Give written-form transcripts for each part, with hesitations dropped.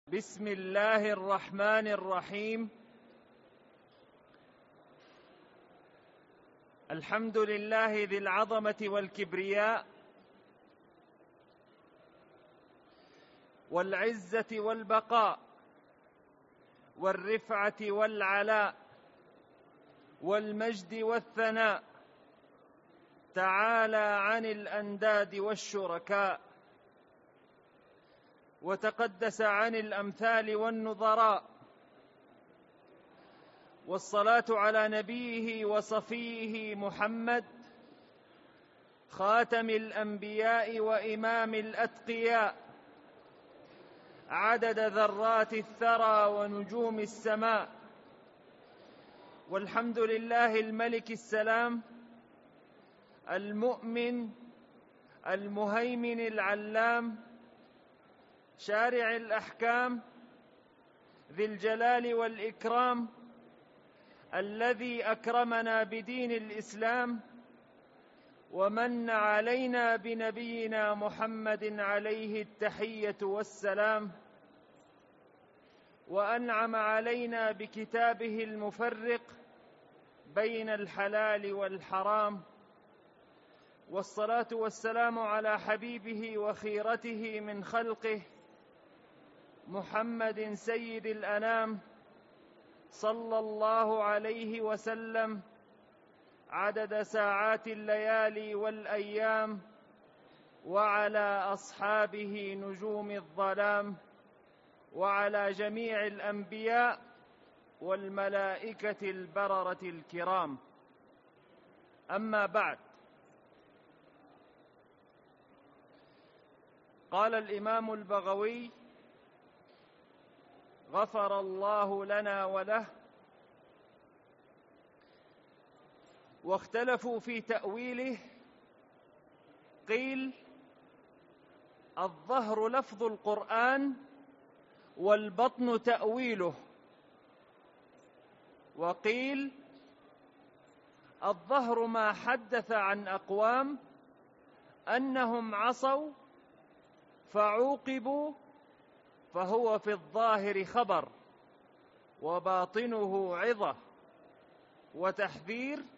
بسم الله الرحمن الرحيم. الحمد لله ذي العظمة والكبرياء والعزة والبقاء والرفعة والعلاء والمجد والثناء، تعالى عن الأنداد والشركاء، وتقدس عن الأمثال والنظراء، والصلاة على نبيه وصفيه محمد، خاتم الأنبياء وإمام الأتقياء، عدد ذرات الثرى ونجوم السماء. والحمد لله الملك السلام المؤمن المهيمن العلام، شارع الأحكام، ذي الجلال والإكرام، الذي أكرمنا بدين الإسلام ومن علينا بنبينا محمد عليه التحية والسلام، وأنعم علينا بكتابه المفرق بين الحلال والحرام. والصلاة والسلام على حبيبه وخيرته من خلقه محمد سيد الأنام، صلى الله عليه وسلم عدد ساعات الليالي والأيام، وعلى أصحابه نجوم الظلام، وعلى جميع الأنبياء والملائكة البررة الكرام. أما بعد، قال الإمام البغوي غفر الله لنا وله: واختلفوا في تأويله، قيل الظهر لفظ القرآن والبطن تأويله، وقيل الظهر ما حدث عن أقوام أنهم عصوا فعوقبوا، فهو في الظاهر خبر، وباطنه عظة وتحذير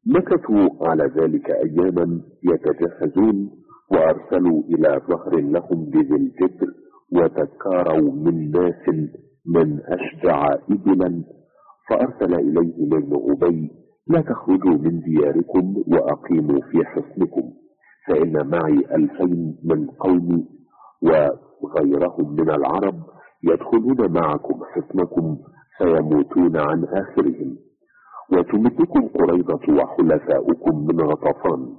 مكثوا على ذلك أياما يتجهزون، وأرسلوا إلى ظهر لهم بذي الجدر، وتكاروا من ناس من أشجع إبلا، فأرسل إليهم ابن أبي: لا تخرجوا من دياركم وأقيموا في حصنكم، فإن معي 2000 من قومي وغيرهم من العرب يدخلون معكم حصنكم فيموتون عن آخرهم، وتمدكم قريظة وحلفاؤكم من غطفان.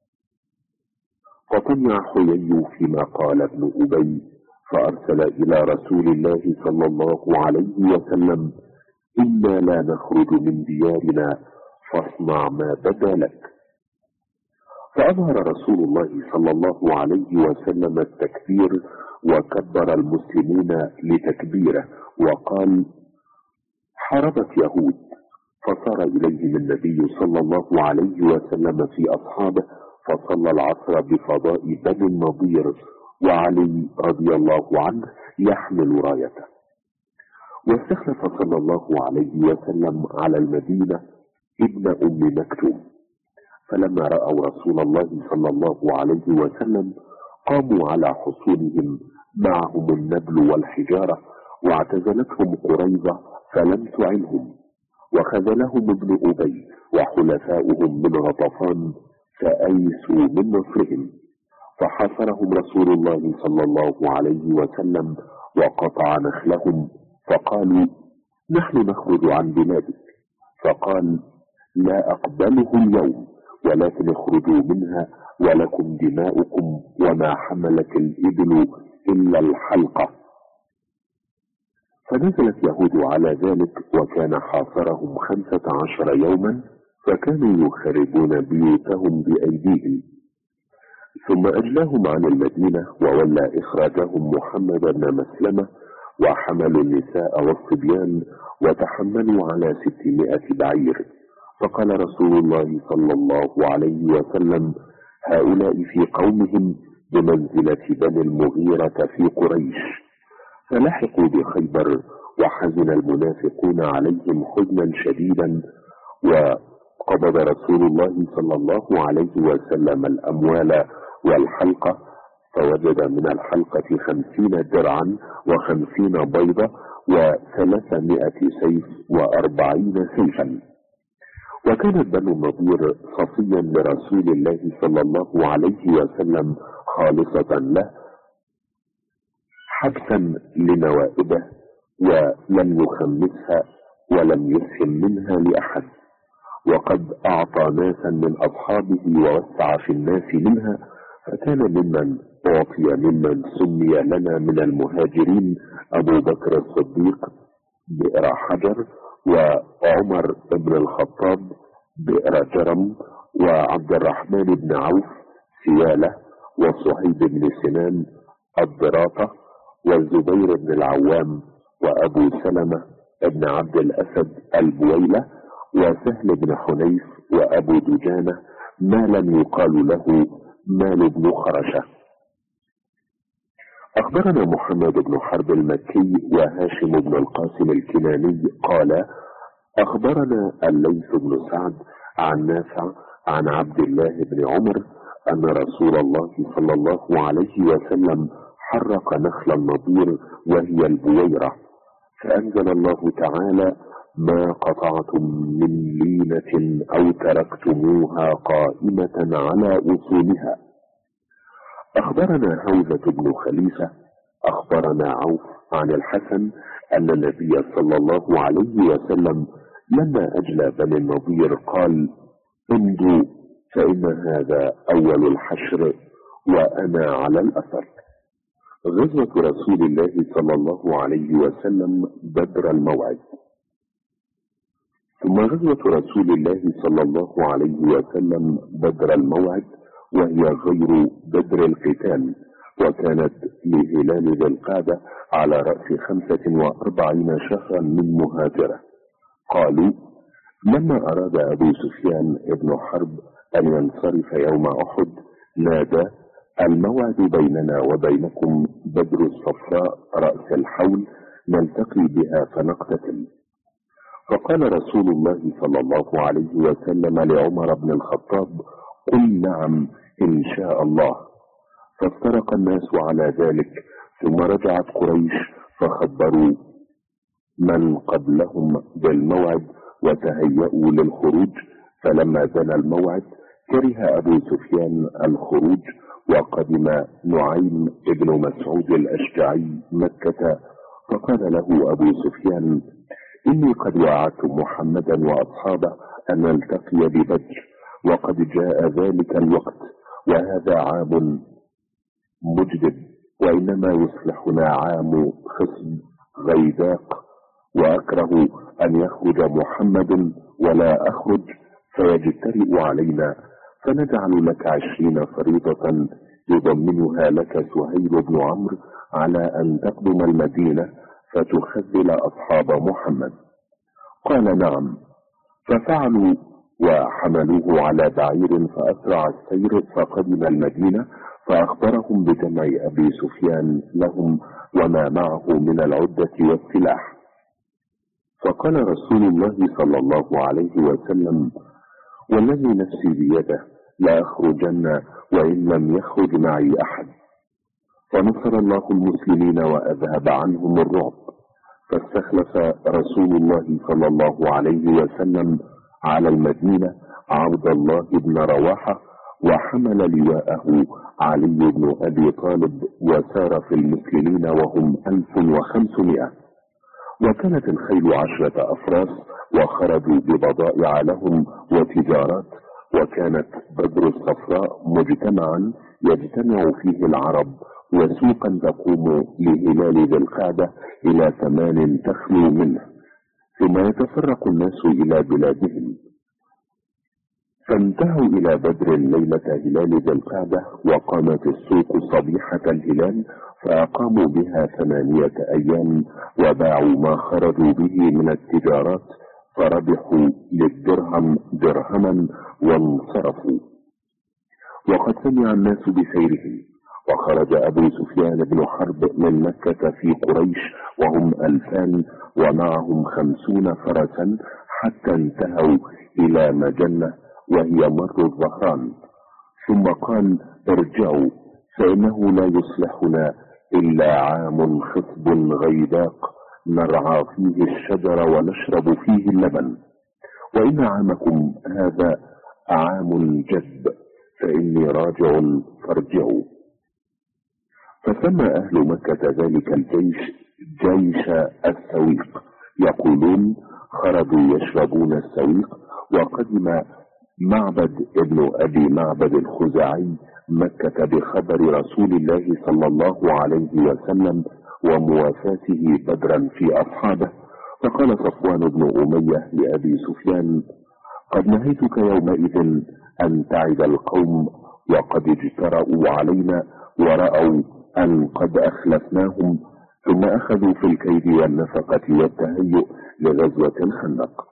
فطمع حيي فيما قال ابن أبي، فأرسل إلى رسول الله صلى الله عليه وسلم: إنا لا نخرج من ديارنا، فاصنع ما بدا لك. فأظهر رسول الله صلى الله عليه وسلم التكبير، وكبر المسلمون لتكبيره، وقال: حاربت يهود. فصار إليهم النبي صلى الله عليه وسلم في أصحابه، فصلى العصر بفضاء بني النضير، وعلي رضي الله عنه يحمل رايته. واستخلف صلى الله عليه وسلم على المدينة ابن أم مكتوم. فلما رأوا رسول الله صلى الله عليه وسلم قاموا على حصونهم معهم النبل والحجارة، واعتزلتهم قريظة فلم تعنهم، وخذلهم ابن أبي وحلفاؤهم من غطفان فأيسوا من نصرهم. فحاصرهم رسول الله صلى الله عليه وسلم وقطع نخلهم، فقالوا: نحن نخرج عن بلادك. فقال: لا أقبله اليوم، ولكن اخرجوا منها، ولكم دماؤكم، وما حملت الإبل إلا الحلقة. فنزلت يهود على ذلك، وكان حاصرهم 15 يوما، فكانوا يخربون بيوتهم بأيديهم. ثم أجلاهم عن المدينة، وولى إخراجهم محمد بن مسلمة، وحملوا النساء والصبيان، وتحملوا على 600 بعير. فقال رسول الله صلى الله عليه وسلم: هؤلاء في قومهم بمنزلة بني المغيرة في قريش. فلحقوا بخيبر، وحزن المنافقون عليهم حزنا شديدا. وقبض رسول الله صلى الله عليه وسلم الأموال والحلقة، فوجد من الحلقة 50 درعا و50 بيضة و300 سيف و40 سيفا. وكانت بنو النضير صفيا لرسول الله صلى الله عليه وسلم خالصة له، حبسا لنوائبه، ولم يخمسها ولم يسهم منها لأحد. وقد أعطى ناسا من أصحابه ووسع في الناس منها، فكان ممن أعطي ممن سمي لنا من المهاجرين أبو بكر الصديق بئر حجر، وعمر بن الخطاب بئر جرم، وعبد الرحمن بن عوف سيالة، وصهيب بن سنان الضراطة، والزبير بن العوام، وأبو سلمة بن عبد الأسد البويلة، وسهل بن حنيف، وأبو دجانة، ما لم يقال له مال بن خرشة. أخبرنا محمد بن حرب المكي وهاشم بن القاسم الكناني قال: أخبرنا الليث بن سعد عن نافع عن عبد الله بن عمر أن رسول الله صلى الله عليه وسلم حرق نخل النضير وهي البويرة، فأنزل الله تعالى: ما قطعتم من لينة أو تركتموها قائمة على أصولها. أخبرنا حوزة بن خليفة أخبرنا عوف عن الحسن أن النبي صلى الله عليه وسلم لما أجلى بني النضير قال: امضوا، فإن هذا أول الحشر وأنا على الأثر. غزوة رسول الله صلى الله عليه وسلم بدر الموعد. ثم غزوة رسول الله صلى الله عليه وسلم بدر الموعد، وهي غير بدر القتال، وكانت لهلال ذي القعدة على رأس 45 شهرا من مهاجرة. قالوا: لما أراد أبو سفيان ابن حرب أن ينصرف يوم أحد نادى: الموعد بيننا وبينكم بدر الصفراء رأس الحول، نلتقي بها فنقتتل. فقال رسول الله صلى الله عليه وسلم لعمر بن الخطاب: قل نعم إن شاء الله. فافترق الناس على ذلك، ثم رجعت قريش فخبروا من قبلهم بالموعد وتهيأوا للخروج. فلما زال الموعد كره أبو سفيان الخروج، وقدم نعيم بن مسعود الأشجعي مكة، فقال له أبو سفيان: إني قد وعدت محمدا وأصحابه أن نلتقي ببدر، وقد جاء ذلك الوقت، وهذا عام مجدب، وإنما يصلحنا عام خصب غيداق، وأكره أن يخرج محمد ولا أخرج فيجترئ علينا، فنجعل لك 20 فريضة يضمنها لك سهيل بن عمرو على أن تقدم المدينة فتخذل أصحاب محمد. قال: نعم. ففعلوا وحملوه على بعير فأسرع السير، فقدم المدينة فأخبرهم بجمع أبي سفيان لهم وما معه من العدة والسلاح. فقال رسول الله صلى الله عليه وسلم: والذي نفسي بيده لأخرجن وإن لم يخرج معي أحد. فنصر الله المسلمين وأذهب عنهم الرعب، فاستخلف رسول الله صلى الله عليه وسلم على المدينة عبد الله بن رواحة، وحمل لواءه علي بن أبي طالب، وسار في المسلمين وهم 1500، وكانت الخيل 10 أفراس، وخرجوا ببضائع لهم وتجارات، وكانت بدر الصفراء مجتمعا يجتمع فيه العرب، وسوقا تقوم لهلال ذي القعدة إلى 8 تخلو منه، ثم يتفرق الناس إلى بلادهم. فانتهوا إلى بدر ليلة هلال ذي القعدة، وقامت السوق صبيحة الهلال، فأقاموا بها 8 أيام، وباعوا ما خرجوا به من التجارات، فربحوا للدرهم درهما وانصرفوا. وقد سمع الناس بسيرهم، وخرج أبو سفيان بن حرب من مكة في قريش وهم 2000 ومعهم 50 فرسا، حتى انتهوا إلى مجنة وهي مر الظهران، ثم قال: ارجعوا، فإنه لا يصلحنا إلا عام خصب غيداق نرعى فيه الشجر ونشرب فيه اللبن، وإن عامكم هذا عام جد، فإني راجع فارجعوا. فسمى أهل مكة ذلك الجيش جيش السويق، يقولون: خرجوا يشربون السويق. وقدم معبد ابن أبي معبد الخزاعي مكة بخبر رسول الله صلى الله عليه وسلم وموافاته بدرا في أصحابه، فقال صفوان بن أمية لأبي سفيان: قد نهيتك يومئذ أن تعد القوم، وقد اجترأوا علينا ورأوا أن قد أخلفناهم، ثم أخذوا في الكيد والنفقة والتهيؤ لغزوة الخندق.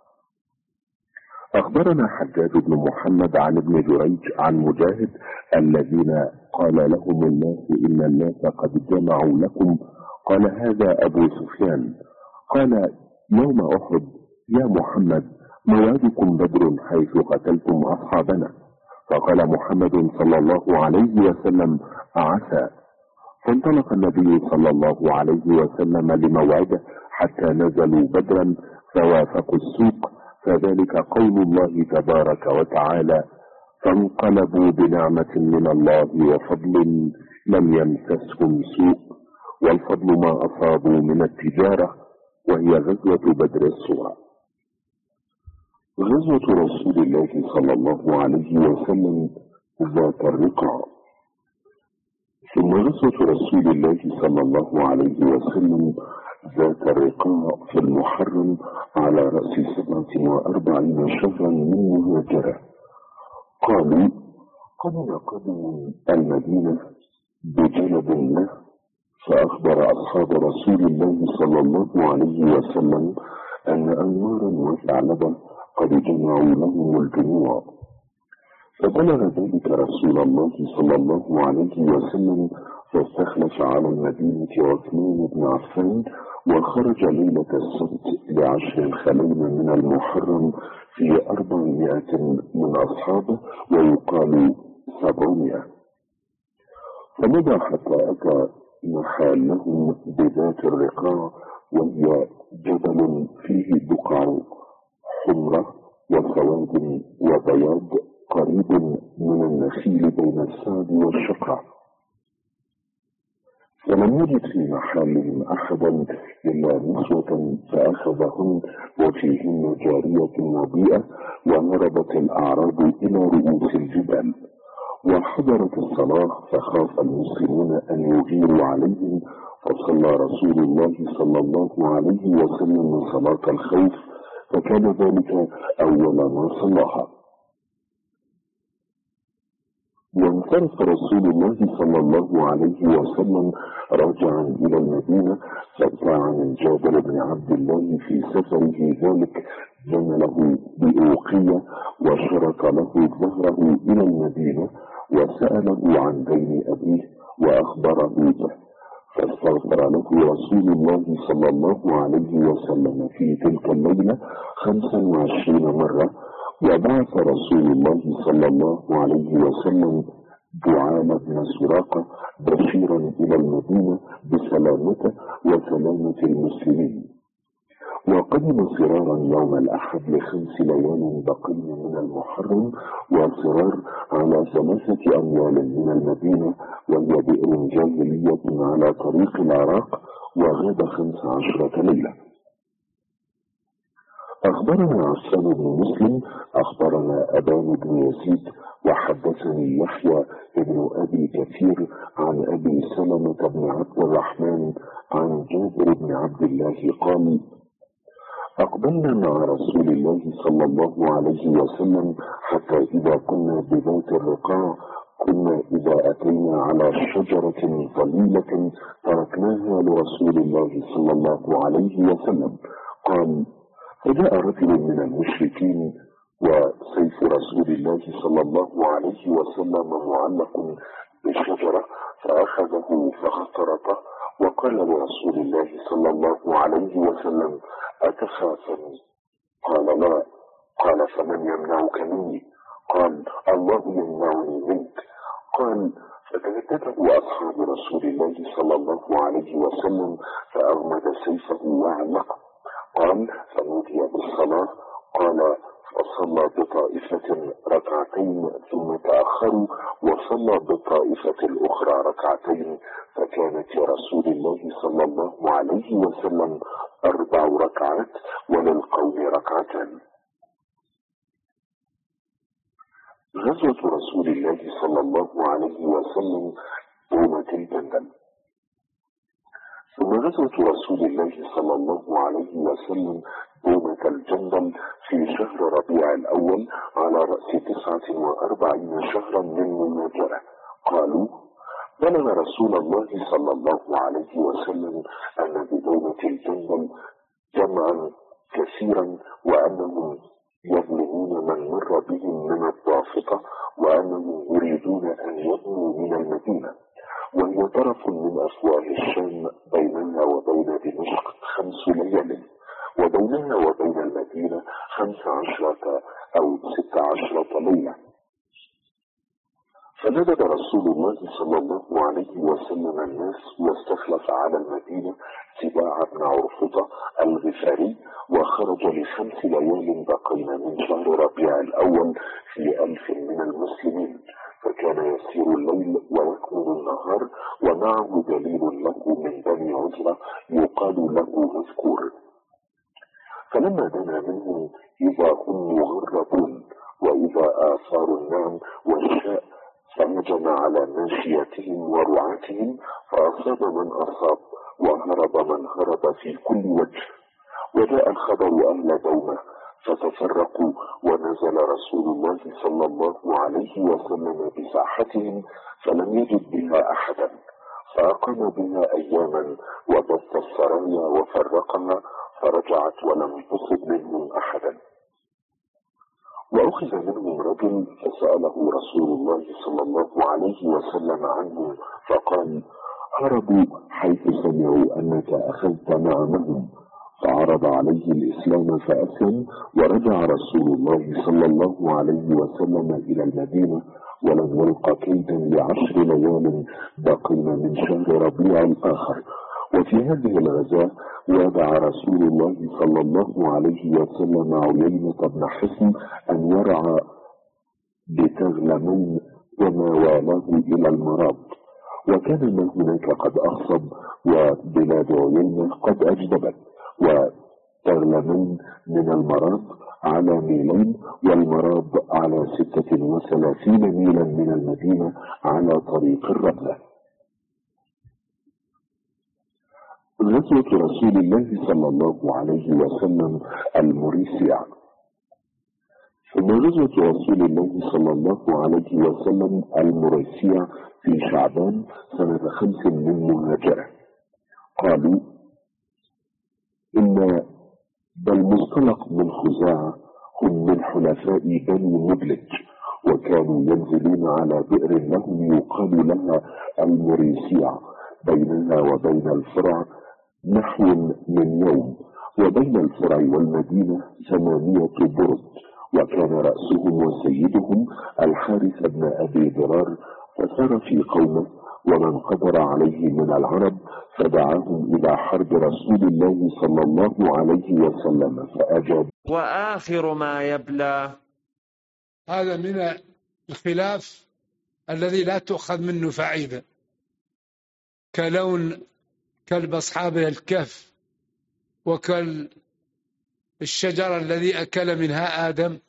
أخبرنا حجاج بن محمد عن ابن جريج عن مجاهد الذين قال لهم الناس: إن الناس قد جمعوا لكم. قال: هذا أبو سفيان. قال: يوم أحد يا محمد موعدكم بدر حيث قتلتم أصحابنا. فقال محمد صلى الله عليه وسلم: عسى. فانطلق النبي صلى الله عليه وسلم لموعده حتى نزلوا بدرا فوافقوا السوق، فذلك قول الله تبارك وتعالى: فانقلبوا بنعمة من الله وفضل لم يمسسهم سوء، والفضل ما أصابوا من التجارة، وهي غزوة بدر الصغرى. غزوة رسول الله صلى الله عليه وسلم ذات الرقع. ثم غزوة رسول الله صلى الله عليه وسلم ذات الرقاع في المحرم على رأس 47 شهرا من مهاجرة. قالوا: قبل قدم المدينة بجلب له، فأخبر أصحاب رسول الله صلى الله عليه وسلم أن أنوارا وثعلبا قد جمعوا لهم الجموع، فبلغ ذلك رسول الله صلى الله عليه وسلم، فاستخلف على المدينة عثمان بن عفان، وخرج ليلة السبت ل10 خليل من المحرم في 400 من أصحابه، ويقال 700. فمضى حتى أتى محلهم بذات الرقاع، وهي جبل فيه بقع حمرة وسواد وبياض، قريب من النخيل بين السعد والشقع. فلم يجد في محلهم أحدا إلا نسوة، فأخذهن وفيهن جارية وبيئة، وهربت الأعراب إلى رؤوس الجبال. وحضرت الصلاة فخاف المسلمون أن يغيروا عليهم، فصلى رسول الله صلى الله عليه وسلم صلاة الخوف، فكان ذلك أول ما صلاها. وانصرف رسول الله صلى الله عليه وسلم راجعا إلى المدينة، فابتاع من جابر بن عبد الله في سفره ذلك جمله بأوقية، وشرط له ظهره إلى المدينة، وسأله عن دين أبيه وأخبره به، فاستغفر له رسول الله صلى الله عليه وسلم في تلك الليلة 25 مرة. وبعث رسول الله صلى الله عليه وسلم جعان بن سراقة بشيرا إلى المدينة بسلامته وسلامة المسلمين. وقدم سرارا يوم الأحد ل5 ليال بقين من المحرم، وسرار على 3 أميال من المدينة، وهي بئر جاهلية على طريق العراق، وغاب 15 ليلة. أخبرنا عفان بن مسلم أخبرنا أبان بن يزيد، وحدثني يحيى بن أبي كثير عن أبي سلمة بن عبد الرحمن عن جابر بن عبد الله قال: أقبلنا مع رسول الله صلى الله عليه وسلم حتى إذا كنا بذات الرقاع، كنا إذا أتينا على شجرة ظليلة تركناها لرسول الله صلى الله عليه وسلم. قال: فجاء رجل من المشركين وسيف رسول الله صلى الله عليه وسلم معلق بالشجرة، فأخذه فاخترطه، وقال لرسول الله صلى الله عليه وسلم: أتخافني؟ قال: لا. قال: فمن يمنعك مني؟ قال: الله يمنعني منك. قال: فتهدده أصحاب رسول الله صلى الله عليه وسلم، فأغمد سيفه وعلقه. قال: فنودي بالصلاة. قال: فصلى بطائفة ركعتين ثم تأخروا، وصلى بالطائفة الأخرى ركعتين، فكانت لرسول الله صلى الله عليه وسلم 4 ركعات، وللقوم ركعتان. غزوة رسول الله صلى الله عليه وسلم يوم الجندل. ثم غزوة رسول الله صلى الله عليه وسلم يوم الجندل في شهر ربيع الأول على رأس 49 شهرا من مناجرة. قالوا: بلغ رسول الله صلى الله عليه وسلم أن بدولة الجندل جمعا كثيرا، وأنهم يظلمون من مر بهم من الضافقة، وأنهم يريدون أن يبنوا من المدينة، وهي طرف من أفواه الشام بينها وبين دمشق 5 ليال، وبينها وبين المدينة 15 أو 16 ليلة. فندب رسول الله صلى الله عليه وسلم الناس، واستخلف على المدينة سباع بن عرفطة الغفاري، وخرج ل5 ليال بقين من شهر ربيع الأول في 1000 من المسلمين، فكان يسير الليل ويكمن النهار، ومعه دليل له من بني عزرة يقال له مذكور. فلما دنا منهم إذا هم مغربون، وإذا آثار النعم والشاء، فهجم على ماشيتهم ورعاتهم، فأصاب من أصاب وهرب من هرب في كل وجه. وجاء الخبر أهل دومة فتفرقوا، ونزل رسول الله صلى الله عليه وسلم بساحتهم، فلم يجد بها أحدا، فأقام بها أياما، وبث السرايا وفرقها، فرجعت ولم تصب منهم أحدا. وأخذ منهم رجل فسأله رسول الله صلى الله عليه وسلم عنه فقال: هربوا حيث سمعوا أنك أخذت نعمهم، فعرض عليه الإسلام فأسلم، ورجع رسول الله صلى الله عليه وسلم إلى المدينة ولم يلق كيدا ل10 ليال بقين من شهر ربيع الآخر. وفي هذه الغزاة وادع رسول الله صلى الله عليه وسلم عيينة بن حصن أن يرعى بتغلمين وما والاه إلى المراب، وكان ما هناك قد أخصب وبلاد عيينة قد أجدبت، وتغلمين من المراب على ميلين والمراب على 36 ميلا من المدينة على طريق الرملة. غزوة رسول الله صلى الله عليه وسلم المريسيع. ثم غزوة رسول الله صلى الله عليه وسلم المريسيع في شعبان سنة 5 من مهاجرة. قالوا إن بل مصطلق من خزاعة هم من حلفاء بني مدلج، وكانوا ينزلون على بئر لهم يقال لها المريسيع، بينها وبين الفرع نحو من يوم، وبين الفرع والمدينة 8 برد، وكان رأسهم وسيدهم الحارث بن أبي ضرار، فسار في قومه ومن قدر عليه من العرب، فدعاهم إلى حرب رسول الله صلى الله عليه وسلم فأجاب. وآخر ما يبلى. هذا من الخلاف الذي لا تؤخذ منه فائدة، كلون كلب أصحاب الكهف وكالشجرة الذي أكل منها آدم،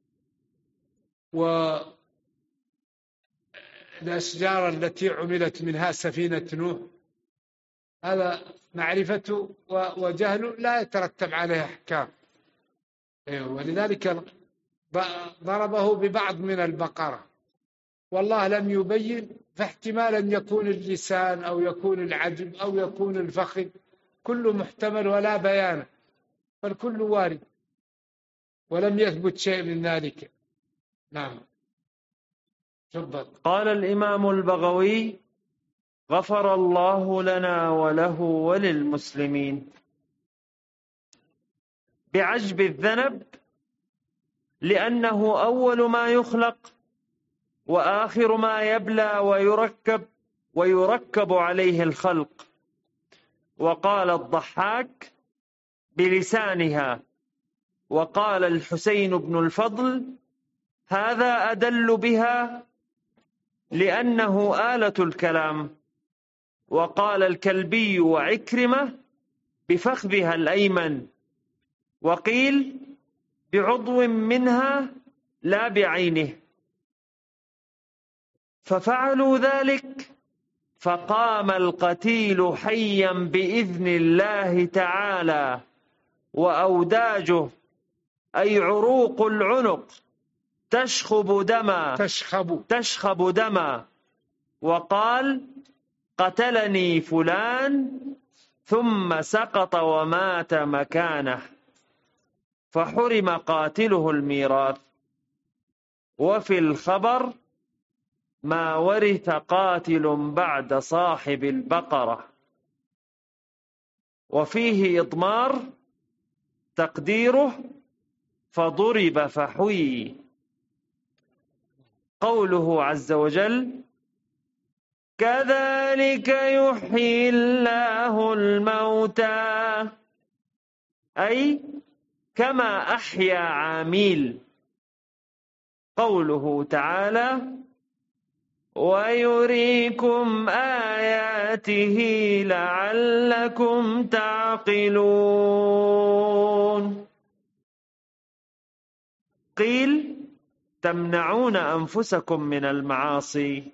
والأشجار التي عملت منها سفينة نوح. هذا معرفة وجهل لا يترتب عليه أحكام، ولذلك ضربه ببعض من البقرة، والله لم يبين، فاحتمال أن يكون اللسان أو يكون العجب أو يكون الفخذ، كله محتمل ولا بيان، فالكل وارد، ولم يثبت شيء من ذلك. نعم. تفضل. قال الإمام البغوي: غفر الله لنا وله وللمسلمين. بعجب الذنب، لأنه أول ما يخلق وآخر ما يبلى ويركب عليه الخلق. وقال الضحاك: بلسانها. وقال الحسين بن الفضل: هذا أدل بها لأنه آلة الكلام. وقال الكلبي وعكرمة: بفخذها الأيمن. وقيل: بعضو منها لا بعينه. ففعلوا ذلك، فقام القتيل حيا بإذن الله تعالى، وأوداجه أي عروق العنق تشخب دما، وقال: قتلني فلان، ثم سقط ومات مكانه، فحرم قاتله الميراث. وفي الخبر: ما ورث قاتل بعد صاحب البقرة. وفيه إضمار، تقديره: فضرب فحوي. قوله عز وجل: كذلك يحيي الله الموتى، أي كما أحيا عاميل. قوله تعالى: ويريكم آياته لعلكم تعقلون. قيل: تمنعون أنفسكم من المعاصي.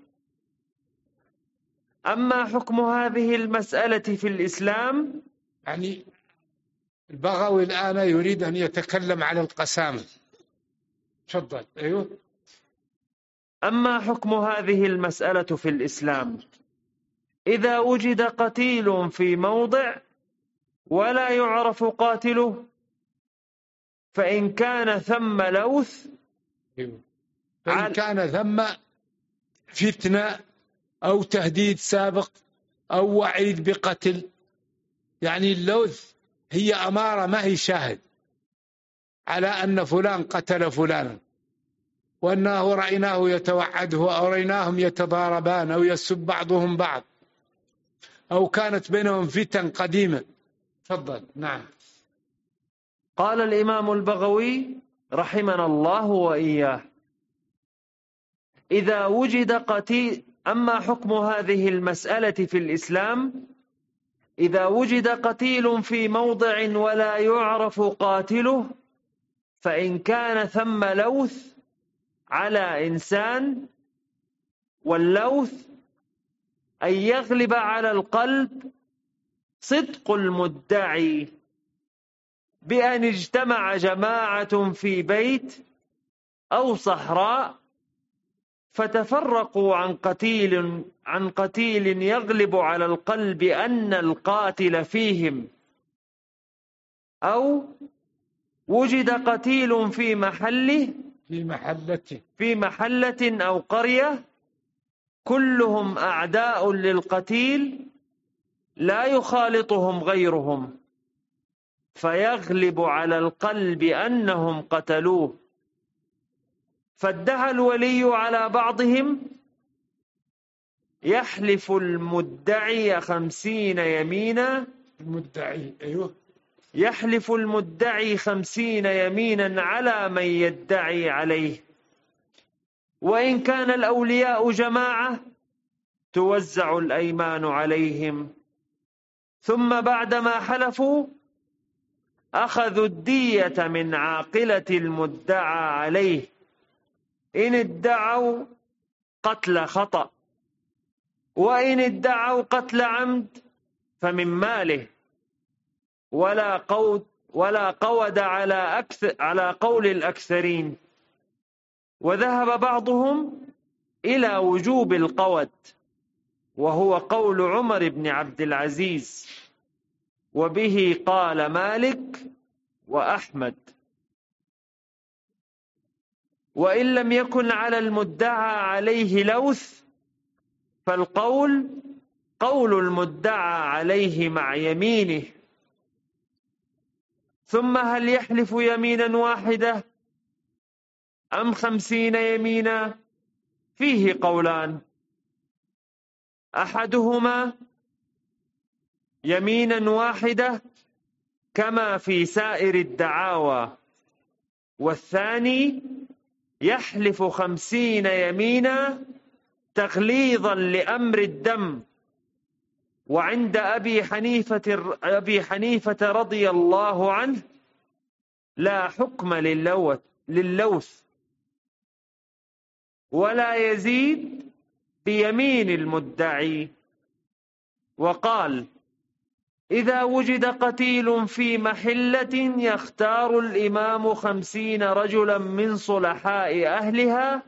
أما حكم هذه المسألة في الإسلام، يعني البغوي الآن يريد أن يتكلم على القسامة. تفضل. أيوه. أما حكم هذه المسألة في الإسلام: إذا وجد قتيل في موضع ولا يعرف قاتله، فإن كان ثم لوث فإن كان ثم فتنة أو تهديد سابق أو وعيد بقتل، يعني اللوث هي أمارة ما هي شاهد على أن فلان قتل فلانا، وأنه رأيناه يتوعده أو رأيناهم يتضاربان أو يسب بعضهم بعض، أو كانت بينهم فتن قديمة. تفضل. نعم. قال الإمام البغوي رحمنا الله وإياه: إذا وجد قتيل. أما حكم هذه المسألة في الإسلام: إذا وجد قتيل في موضع ولا يعرف قاتله، فإن كان ثم لوث على إنسان، واللوث أن يغلب على القلب صدق المدعي بأن اجتمع جماعة في بيت أو صحراء فتفرقوا عن قتيل يغلب على القلب أن القاتل فيهم، أو وجد قتيل في محلة أو قرية كلهم أعداء للقتيل لا يخالطهم غيرهم، فيغلب على القلب أنهم قتلوه، فادعى الولي على بعضهم، يحلف المدعي 50 يمينا. يحلف المدعي 50 يمينا على من يدعي عليه، وإن كان الأولياء جماعة توزع الأيمان عليهم، ثم بعدما حلفوا أخذوا الدية من عاقلة المدعى عليه، إن ادعوا قتل خطأ، وإن ادعوا قتل عمد فمن ماله، ولا قود على قول الأكثرين. وذهب بعضهم إلى وجوب القود، وهو قول عمر بن عبد العزيز، وبه قال مالك وأحمد. وإن لم يكن على المدعى عليه لوث، فالقول قول المدعى عليه مع يمينه. ثم هل يحلف يمينا واحدة أم 50 يمينا؟ فيه قولان: أحدهما يمينا واحدة كما في سائر الدعاوى، والثاني يحلف 50 يمينا تغليظا لأمر الدم. وعند أبي حنيفة رضي الله عنه لا حكم للوث، ولا يزيد بيمين المدعي. وقال: إذا وجد قتيل في محلة يختار الإمام 50 رجلا من صلحاء أهلها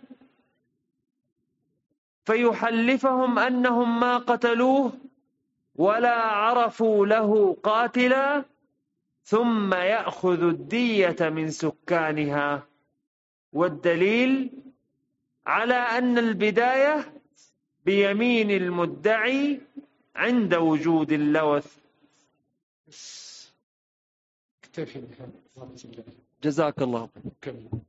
فيحلفهم أنهم ما قتلوه ولا عرفوا له قاتلا، ثم يأخذ الدية من سكانها. والدليل على أن البداية بيمين المدعي عند وجود اللوث. اكتفي. جزاك الله.